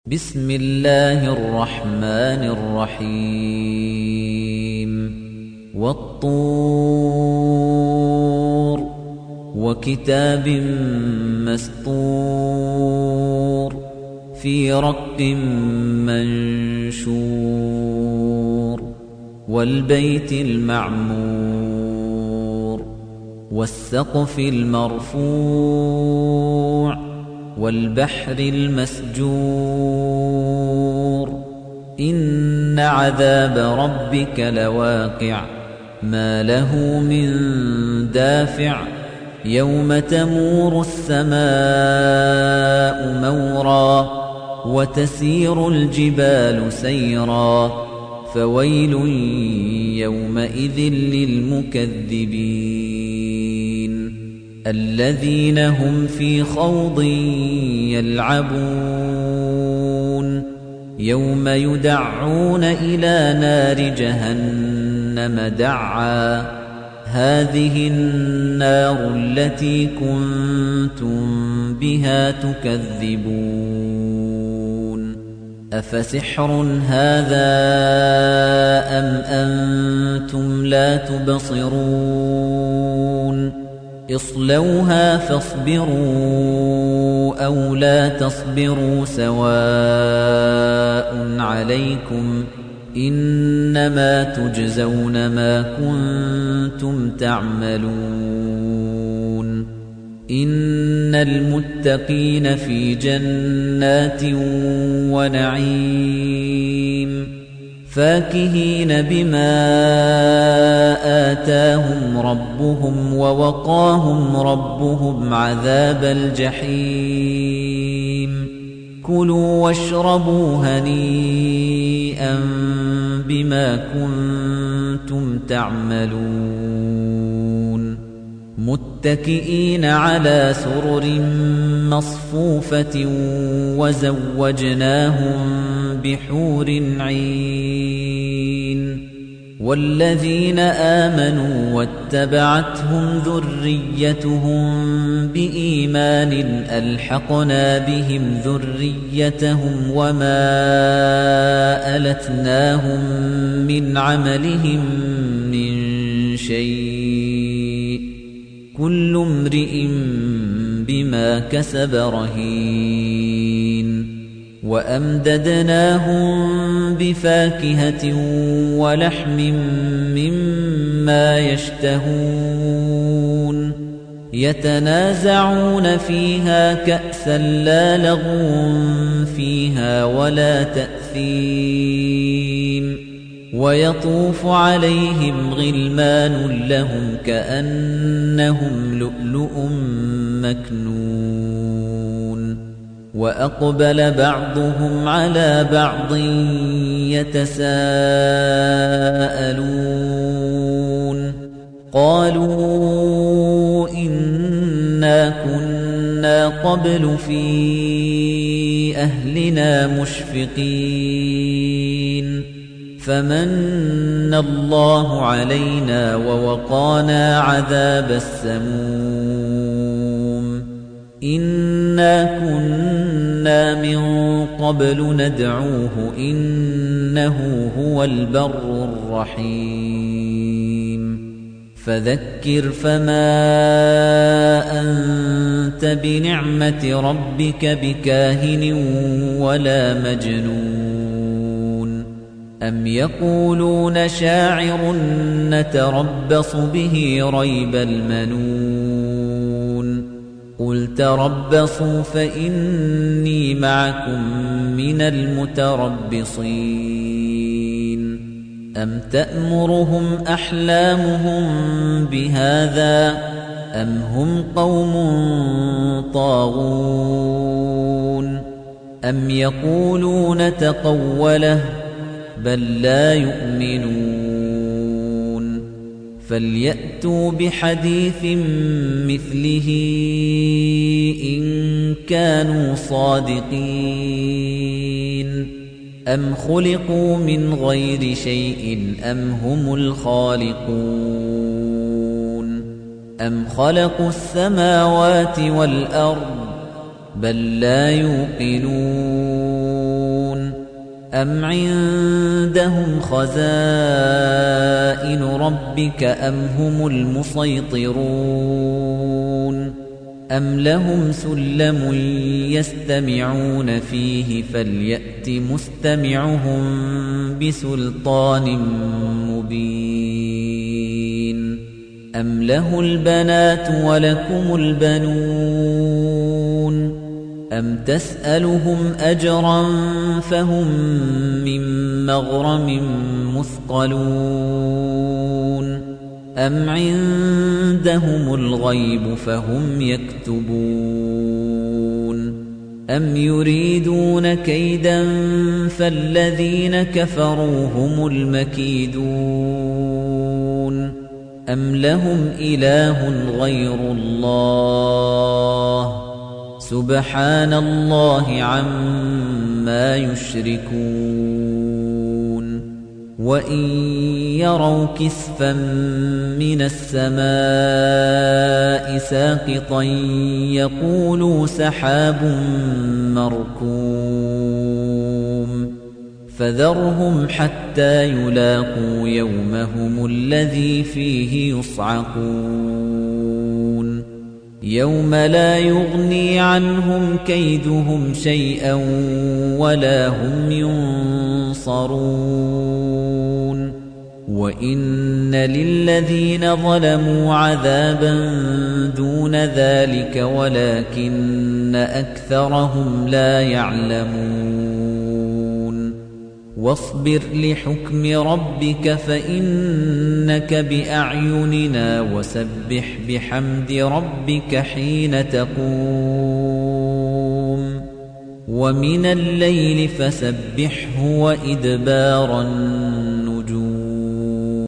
بسم الله الرحمن الرحيم والطور وكتاب مسطور في رق منشور والبيت المعمور والسقف المرفوع والبحر المسجور إن عذاب ربك لواقع ما له من دافع يوم تمور السماء مورا وتسير الجبال سيرا فويل يومئذ للمكذبين الذين هم في خوض يلعبون يوم يدعون إلى نار جهنم دعا هذه النار التي كنتم بها تكذبون أفسحر هذا أم أنتم لا تبصرون اصلوها فاصبروا أو لا تصبروا سواء عليكم إنما تجزون ما كنتم تعملون إن المتقين في جنات ونعيم فاكهين بما آتاهم ربهم ووقاهم ربهم عذاب الجحيم كلوا واشربوا هنيئا بما كنتم تعملون متكئين على سرر مصفوفة وزوجناهم بحور عين والذين آمنوا واتبعتهم ذريتهم بإيمان ألحقنا بهم ذريتهم وما ألتناهم من عملهم من شيء كل امرئ بما كسب رهين وأمددناهم بفاكهة ولحم مما يشتهون يتنازعون فيها كأسا لا لغو فيها ولا تأثيم ويطوف عليهم غلمان لهم كأنهم لؤلؤ مكنون وأقبل بعضهم على بعض يتساءلون قالوا إنا كنا قبل في أهلنا مشفقين فمن الله علينا ووقانا عذاب السموم إنا كنا من قبل ندعوه إنه هو البر الرحيم فذكر فما أنت بنعمة ربك بكاهن ولا مجنون أم يقولون شاعر نتربص به ريب المنون قل تربصوا فإني معكم من المتربصين أم تأمرهم أحلامهم بهذا أم هم قوم طاغون أم يقولون تقوله بل لا يؤمنون فليأتوا بحديث مثله إن كانوا صادقين أم خلقوا من غير شيء أم هم الخالقون أم خلقوا السماوات والأرض بل لا يوقنون أَمْ عِندَهُمْ خَزَائِنُ رَبِّكَ أَمْ هُمُ الْمُصَيْطِرُونَ أَمْ لَهُمْ سُلَّمٌ يَسْتَمِعُونَ فِيهِ فَلْيَأْتِ مُسْتَمِعُهُم بِسُلْطَانٍ مُّبِينٍ أَمْ لَهُ الْبَنَاتُ وَلَكُمُ الْبَنُونَ أَمْ تَسْأَلُهُمْ أَجْرًا فَهُمْ مِنْ مَغْرَمٍ مُثْقَلُونَ أَمْ عِندَهُمُ الْغَيْبُ فَهُمْ يَكْتُبُونَ أَمْ يُرِيدُونَ كَيْدًا فَالَّذِينَ كَفَرُوا هُمُ الْمَكِيدُونَ أَمْ لَهُمْ إِلَٰهٌ غَيْرُ اللَّهِ سُبْحَانَ اللَّهِ عَمَّا يُشْرِكُونَ وَإِن يَرَوْا كِسْفًا مِّنَ السَّمَاءِ سَاقِطًا يَقُولُوا سَحَابٌ مَّرْكُومٌ فَذَرْهُمْ حَتَّىٰ يُلَاقُوا يَوْمَهُمُ الَّذِي فِيهِ يُصْعَقُونَ يَوْمَ لَا يُغْنِي عَنْهُمْ كَيْدُهُمْ شَيْئًا وَلَا هُمْ يُنصَرُونَ وَإِنَّ لِلَّذِينَ ظَلَمُوا عَذَابًا دُونَ ذَلِكَ وَلَكِنَّ أَكْثَرَهُمْ لَا يَعْلَمُونَ وَاصْبِرْ لِحُكْمِ رَبِّكَ فَإِنَّكَ بِأَعْيُنِنَا وَسَبِّحْ بِحَمْدِ رَبِّكَ حِينَ تَقُومُ وَمِنَ اللَّيْلِ فَسَبِّحْهُ وَإِدْبَارَ النُّجُومِ